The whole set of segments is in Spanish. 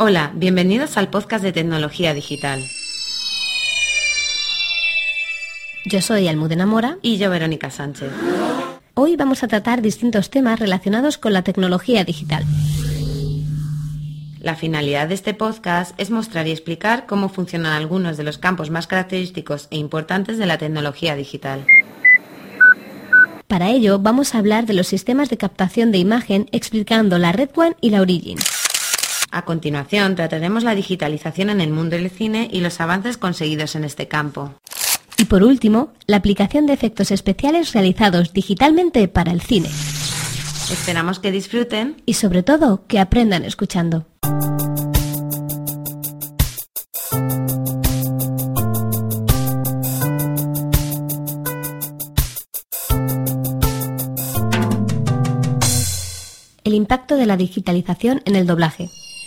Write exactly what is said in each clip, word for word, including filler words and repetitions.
Hola, bienvenidos al podcast de Tecnología Digital. Yo soy Almudena Mora. Y yo, Verónica Sánchez. Hoy vamos a tratar distintos temas relacionados con la tecnología digital. La finalidad de este podcast es mostrar y explicar cómo funcionan algunos de los campos más característicos e importantes de la tecnología digital. Para ello, vamos a hablar de los sistemas de captación de imagen explicando la Red One y la Origin. A continuación, trataremos la digitalización en el mundo del cine y los avances conseguidos en este campo. Y por último, la aplicación de efectos especiales realizados digitalmente para el cine. Esperamos que disfruten y sobre todo que aprendan escuchando. El impacto de la digitalización en el doblaje.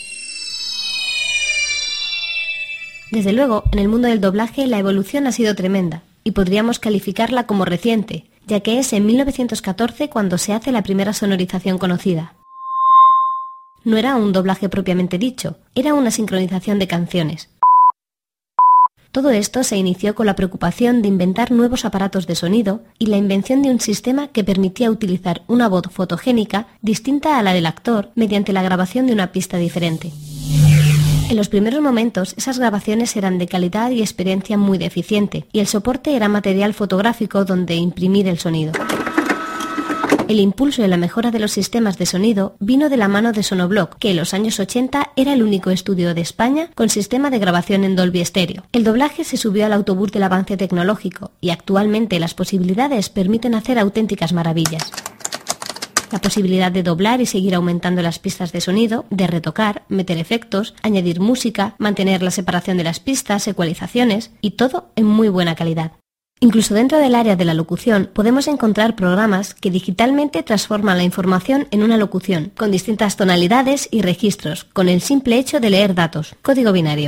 Desde luego, en el mundo del doblaje la evolución ha sido tremenda, y podríamos calificarla como reciente, ya que es en mil novecientos catorce cuando se hace la primera sonorización conocida. No era un doblaje propiamente dicho, era una sincronización de canciones. Todo esto se inició con la preocupación de inventar nuevos aparatos de sonido y la invención de un sistema que permitía utilizar una voz fotogénica distinta a la del actor mediante la grabación de una pista diferente. En los primeros momentos, esas grabaciones eran de calidad y experiencia muy deficiente, y el soporte era material fotográfico donde imprimir el sonido. El impulso y la mejora de los sistemas de sonido vino de la mano de Sonobloc, que en los años ochenta era el único estudio de España con sistema de grabación en Dolby Stereo. El doblaje se subió al autobús del avance tecnológico, y actualmente las posibilidades permiten hacer auténticas maravillas. La posibilidad de doblar y seguir aumentando las pistas de sonido, de retocar, meter efectos, añadir música, mantener la separación de las pistas, ecualizaciones y todo en muy buena calidad. Incluso dentro del área de la locución podemos encontrar programas que digitalmente transforman la información en una locución, con distintas tonalidades y registros, con el simple hecho de leer datos, código binario.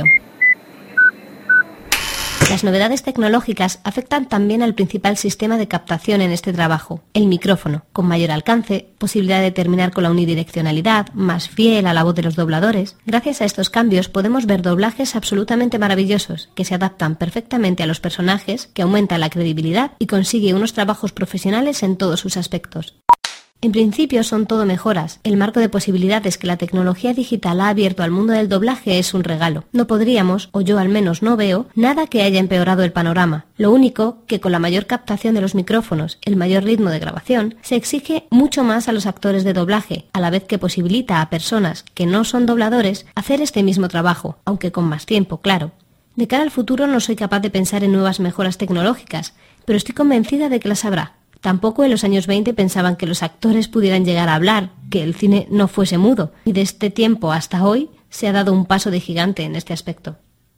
Las novedades tecnológicas afectan también al principal sistema de captación en este trabajo, el micrófono, con mayor alcance, posibilidad de terminar con la unidireccionalidad, más fiel a la voz de los dobladores. Gracias a estos cambios podemos ver doblajes absolutamente maravillosos, que se adaptan perfectamente a los personajes, que aumentan la credibilidad y consigue unos trabajos profesionales en todos sus aspectos. En principio son todo mejoras. El marco de posibilidades que la tecnología digital ha abierto al mundo del doblaje es un regalo. No podríamos, o yo al menos no veo, nada que haya empeorado el panorama. Lo único que con la mayor captación de los micrófonos, el mayor ritmo de grabación, se exige mucho más a los actores de doblaje, a la vez que posibilita a personas que no son dobladores hacer este mismo trabajo, aunque con más tiempo, claro. De cara al futuro no soy capaz de pensar en nuevas mejoras tecnológicas, pero estoy convencida de que las habrá. Tampoco en los años veinte pensaban que los actores pudieran llegar a hablar, que el cine no fuese mudo, y de este tiempo hasta hoy se ha dado un paso de gigante en este aspecto.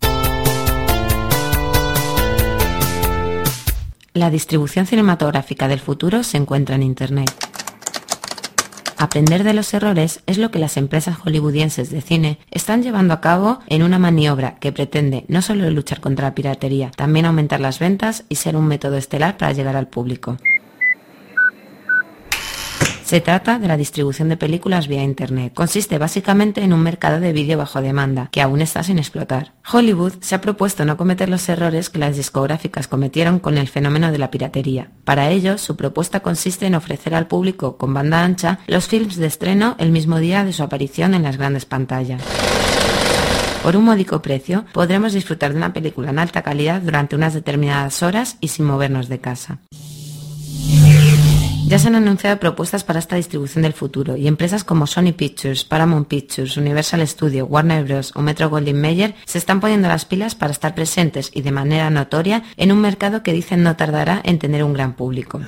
La distribución cinematográfica del futuro se encuentra en Internet. Aprender de los errores es lo que las empresas hollywoodienses de cine están llevando a cabo en una maniobra que pretende no solo luchar contra la piratería, también aumentar las ventas y ser un método estelar para llegar al público. Se trata de la distribución de películas vía Internet. Consiste básicamente en un mercado de vídeo bajo demanda, que aún está sin explotar. Hollywood se ha propuesto no cometer los errores que las discográficas cometieron con el fenómeno de la piratería. Para ello, su propuesta consiste en ofrecer al público con banda ancha los films de estreno el mismo día de su aparición en las grandes pantallas. Por un módico precio, podremos disfrutar de una película en alta calidad durante unas determinadas horas y sin movernos de casa. Ya se han anunciado propuestas para esta distribución del futuro y empresas como Sony Pictures, Paramount Pictures, Universal Studios, Warner Bros. O Metro-Goldwyn-Mayer se están poniendo las pilas para estar presentes y de manera notoria en un mercado que dicen no tardará en tener un gran público.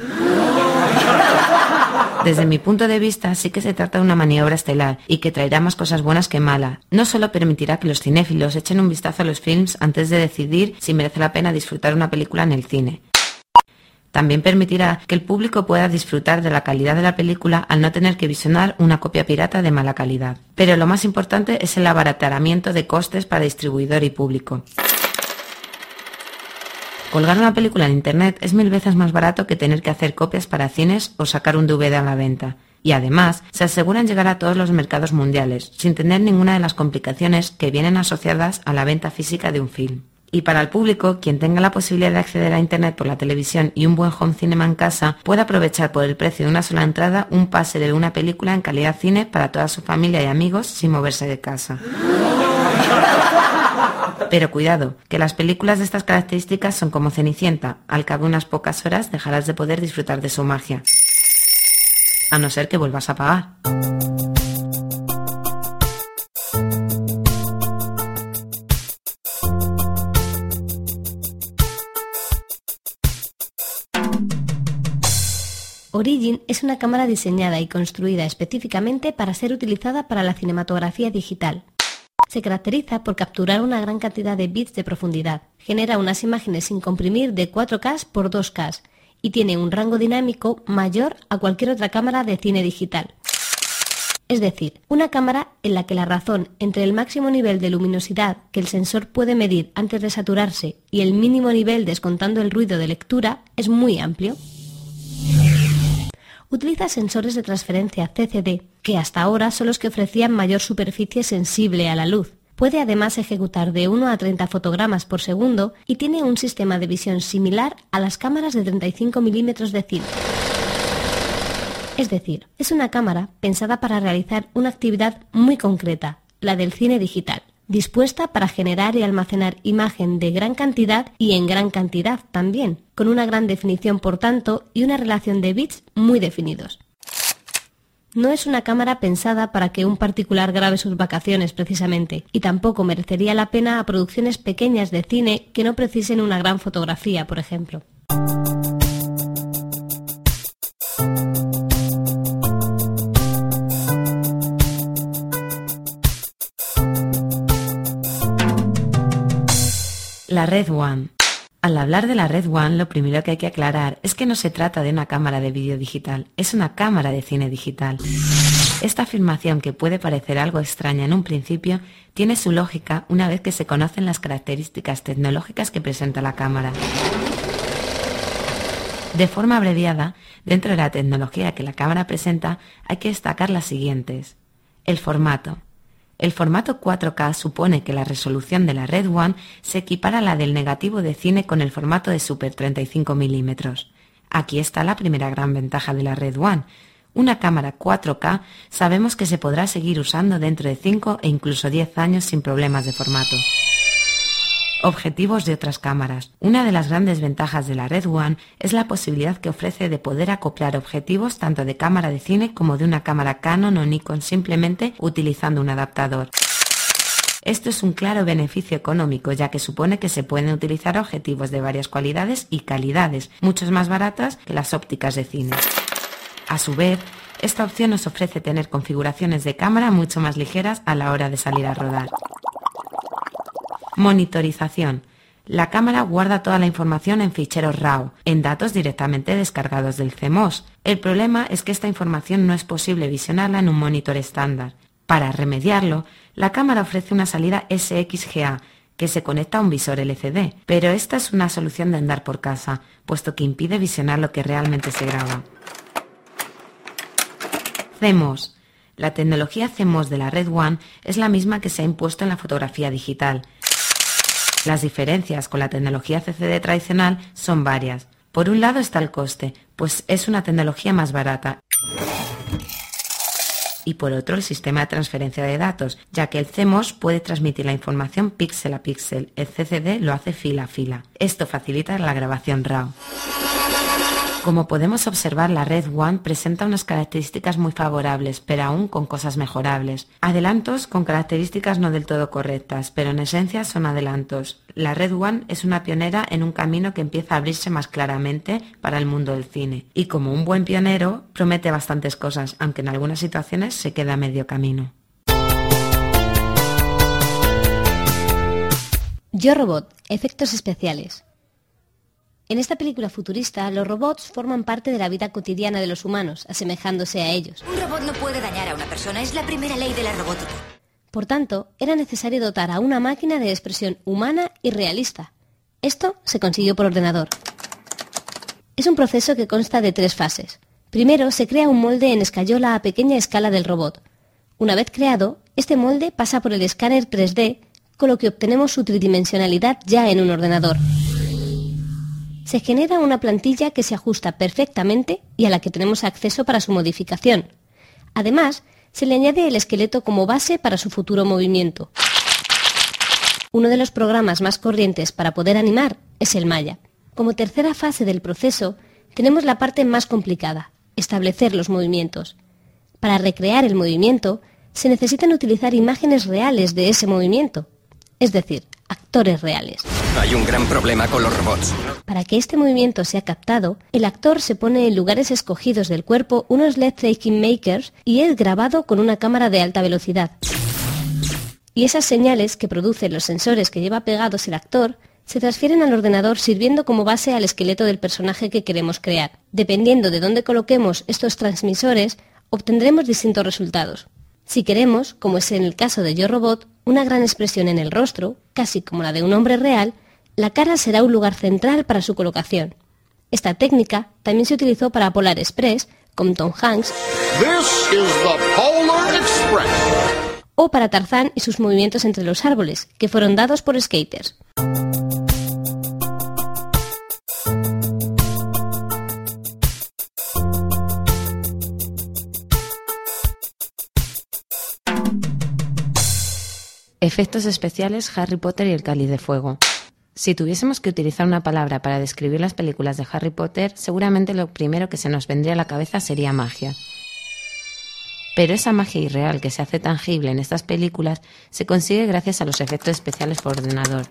Desde mi punto de vista, sí que se trata de una maniobra estelar y que traerá más cosas buenas que malas. No solo permitirá que los cinéfilos echen un vistazo a los films antes de decidir si merece la pena disfrutar una película en el cine. También permitirá que el público pueda disfrutar de la calidad de la película al no tener que visionar una copia pirata de mala calidad. Pero lo más importante es el abaratamiento de costes para distribuidor y público. Colgar una película en Internet es mil veces más barato que tener que hacer copias para cines o sacar un D V D a la venta. Y además, se aseguran llegar a todos los mercados mundiales, sin tener ninguna de las complicaciones que vienen asociadas a la venta física de un film. Y para el público, quien tenga la posibilidad de acceder a Internet por la televisión y un buen home cinema en casa, puede aprovechar por el precio de una sola entrada un pase de una película en calidad cine para toda su familia y amigos sin moverse de casa. Pero cuidado, que las películas de estas características son como Cenicienta, al cabo de unas pocas horas dejarás de poder disfrutar de su magia. A no ser que vuelvas a pagar. Origin es una cámara diseñada y construida específicamente para ser utilizada para la cinematografía digital. Se caracteriza por capturar una gran cantidad de bits de profundidad, genera unas imágenes sin comprimir de cuatro K por dos K y tiene un rango dinámico mayor a cualquier otra cámara de cine digital. Es decir, una cámara en la que la razón entre el máximo nivel de luminosidad que el sensor puede medir antes de saturarse y el mínimo nivel descontando el ruido de lectura es muy amplio. Utiliza sensores de transferencia C C D, que hasta ahora son los que ofrecían mayor superficie sensible a la luz. Puede además ejecutar de uno a treinta fotogramas por segundo y tiene un sistema de visión similar a las cámaras de treinta y cinco milímetros de cine. Es decir, es una cámara pensada para realizar una actividad muy concreta, la del cine digital, dispuesta para generar y almacenar imagen de gran cantidad y en gran cantidad también, con una gran definición por tanto y una relación de bits muy definidos. No es una cámara pensada para que un particular grabe sus vacaciones precisamente, y tampoco merecería la pena a producciones pequeñas de cine que no precisen una gran fotografía, por ejemplo. La Red One. Al hablar de la Red One, lo primero que hay que aclarar es que no se trata de una cámara de vídeo digital, es una cámara de cine digital. Esta afirmación, que puede parecer algo extraña en un principio, tiene su lógica una vez que se conocen las características tecnológicas que presenta la cámara. De forma abreviada, dentro de la tecnología que la cámara presenta, hay que destacar las siguientes. El formato. El formato cuatro K supone que la resolución de la Red One se equipara a la del negativo de cine con el formato de Super treinta y cinco milímetros. Aquí está la primera gran ventaja de la Red One. Una cámara cuatro K sabemos que se podrá seguir usando dentro de cinco e incluso diez años sin problemas de formato. Objetivos de otras cámaras. Una de las grandes ventajas de la Red One es la posibilidad que ofrece de poder acoplar objetivos tanto de cámara de cine como de una cámara Canon o Nikon simplemente utilizando un adaptador. Esto es un claro beneficio económico, ya que supone que se pueden utilizar objetivos de varias cualidades y calidades, muchos más baratas que las ópticas de cine. A su vez, esta opción nos ofrece tener configuraciones de cámara mucho más ligeras a la hora de salir a rodar. Monitorización. La cámara guarda toda la información en ficheros RAW, en datos directamente descargados del C M O S. El problema es que esta información no es posible visionarla en un monitor estándar. Para remediarlo, la cámara ofrece una salida S X G A, que se conecta a un visor L C D, pero esta es una solución de andar por casa, puesto que impide visionar lo que realmente se graba. C M O S. La tecnología C M O S de la Red One es la misma que se ha impuesto en la fotografía digital. Las diferencias con la tecnología C C D tradicional son varias. Por un lado está el coste, pues es una tecnología más barata. Y por otro el sistema de transferencia de datos, ya que el C M O S puede transmitir la información píxel a píxel, el C C D lo hace fila a fila. Esto facilita la grabación RAW. Como podemos observar, la Red One presenta unas características muy favorables, pero aún con cosas mejorables. Adelantos con características no del todo correctas, pero en esencia son adelantos. La Red One es una pionera en un camino que empieza a abrirse más claramente para el mundo del cine. Y como un buen pionero, promete bastantes cosas, aunque en algunas situaciones se queda a medio camino. Yo Robot, efectos especiales. En esta película futurista, los robots forman parte de la vida cotidiana de los humanos, asemejándose a ellos. Un robot no puede dañar a una persona, es la primera ley de la robótica. Por tanto, era necesario dotar a una máquina de expresión humana y realista. Esto se consiguió por ordenador. Es un proceso que consta de tres fases. Primero se crea un molde en escayola a pequeña escala del robot. Una vez creado, este molde pasa por el escáner tres D, con lo que obtenemos su tridimensionalidad ya en un ordenador. Se genera una plantilla que se ajusta perfectamente y a la que tenemos acceso para su modificación. Además, se le añade el esqueleto como base para su futuro movimiento. Uno de los programas más corrientes para poder animar es el Maya. Como tercera fase del proceso, tenemos la parte más complicada, establecer los movimientos. Para recrear el movimiento, se necesitan utilizar imágenes reales de ese movimiento, es decir, actores reales. Hay un gran problema con los robots. Para que este movimiento sea captado, el actor se pone en lugares escogidos del cuerpo unos L E D Tracking Makers y es grabado con una cámara de alta velocidad. Y esas señales que producen los sensores que lleva pegados el actor se transfieren al ordenador sirviendo como base al esqueleto del personaje que queremos crear. Dependiendo de dónde coloquemos estos transmisores, obtendremos distintos resultados. Si queremos, como es en el caso de Yo Robot, una gran expresión en el rostro, casi como la de un hombre real, la cara será un lugar central para su colocación. Esta técnica también se utilizó para Polar Express, con Tom Hanks, This is the Polar Express. o para Tarzán y sus movimientos entre los árboles, que fueron dados por skaters. Efectos especiales Harry Potter y el Cáliz de Fuego. Si tuviésemos que utilizar una palabra para describir las películas de Harry Potter, seguramente lo primero que se nos vendría a la cabeza sería magia. Pero esa magia irreal que se hace tangible en estas películas se consigue gracias a los efectos especiales por ordenador.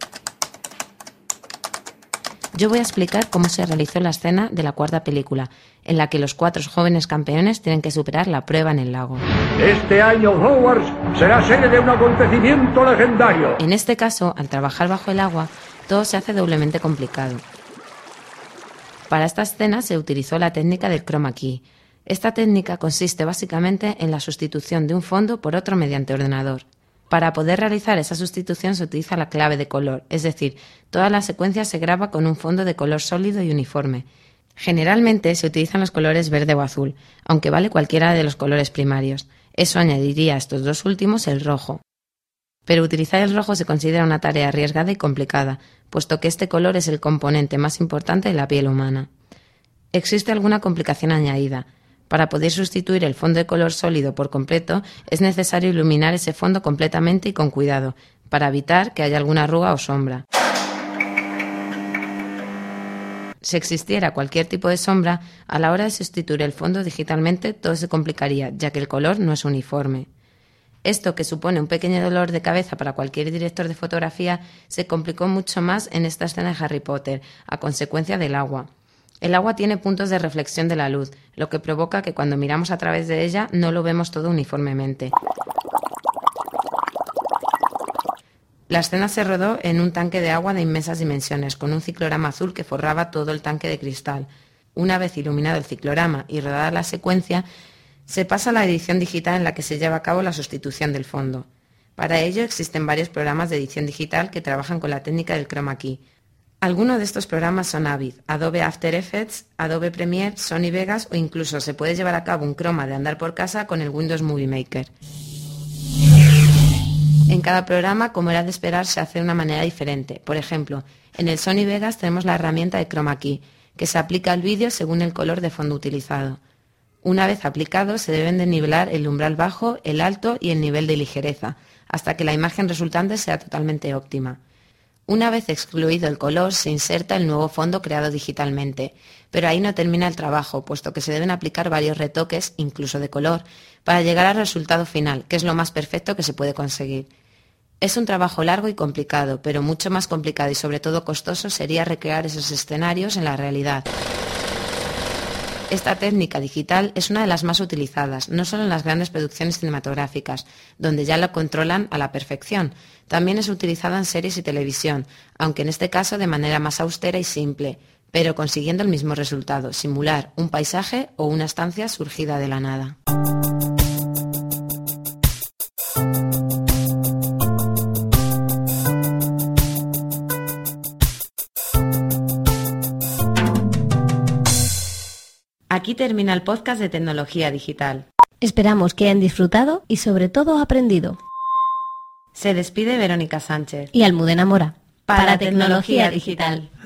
Yo voy a explicar cómo se realizó la escena de la cuarta película, en la que los cuatro jóvenes campeones tienen que superar la prueba en el lago. Este año Hogwarts será sede de un acontecimiento legendario. En este caso, al trabajar bajo el agua, todo se hace doblemente complicado. Para esta escena se utilizó la técnica del chroma key. Esta técnica consiste básicamente en la sustitución de un fondo por otro mediante ordenador. Para poder realizar esa sustitución se utiliza la clave de color, es decir, toda la secuencia se graba con un fondo de color sólido y uniforme. Generalmente se utilizan los colores verde o azul, aunque vale cualquiera de los colores primarios. Eso añadiría a estos dos últimos el rojo. Pero utilizar el rojo se considera una tarea arriesgada y complicada, puesto que este color es el componente más importante de la piel humana. Existe alguna complicación añadida. Para poder sustituir el fondo de color sólido por completo, es necesario iluminar ese fondo completamente y con cuidado, para evitar que haya alguna arruga o sombra. Si existiera cualquier tipo de sombra, a la hora de sustituir el fondo digitalmente todo se complicaría, ya que el color no es uniforme. Esto, que supone un pequeño dolor de cabeza para cualquier director de fotografía, se complicó mucho más en esta escena de Harry Potter, a consecuencia del agua. El agua tiene puntos de reflexión de la luz, lo que provoca que cuando miramos a través de ella no lo vemos todo uniformemente. La escena se rodó en un tanque de agua de inmensas dimensiones, con un ciclorama azul que forraba todo el tanque de cristal. Una vez iluminado el ciclorama y rodada la secuencia, se pasa a la edición digital en la que se lleva a cabo la sustitución del fondo. Para ello existen varios programas de edición digital que trabajan con la técnica del chroma key. Algunos de estos programas son Avid, Adobe After Effects, Adobe Premiere, Sony Vegas o incluso se puede llevar a cabo un croma de andar por casa con el Windows Movie Maker. En cada programa, como era de esperar, se hace de una manera diferente. Por ejemplo, en el Sony Vegas tenemos la herramienta de chroma key, que se aplica al vídeo según el color de fondo utilizado. Una vez aplicado, se deben de nivelar el umbral bajo, el alto y el nivel de ligereza, hasta que la imagen resultante sea totalmente óptima. Una vez excluido el color, se inserta el nuevo fondo creado digitalmente, pero ahí no termina el trabajo, puesto que se deben aplicar varios retoques, incluso de color, para llegar al resultado final, que es lo más perfecto que se puede conseguir. Es un trabajo largo y complicado, pero mucho más complicado y sobre todo costoso sería recrear esos escenarios en la realidad. Esta técnica digital es una de las más utilizadas, no solo en las grandes producciones cinematográficas, donde ya lo controlan a la perfección, también es utilizada en series y televisión, aunque en este caso de manera más austera y simple, pero consiguiendo el mismo resultado, simular un paisaje o una estancia surgida de la nada. Aquí termina el podcast de Tecnología Digital. Esperamos que hayan disfrutado y sobre todo aprendido. Se despide Verónica Sánchez y Almudena Mora para, para Tecnología Digital.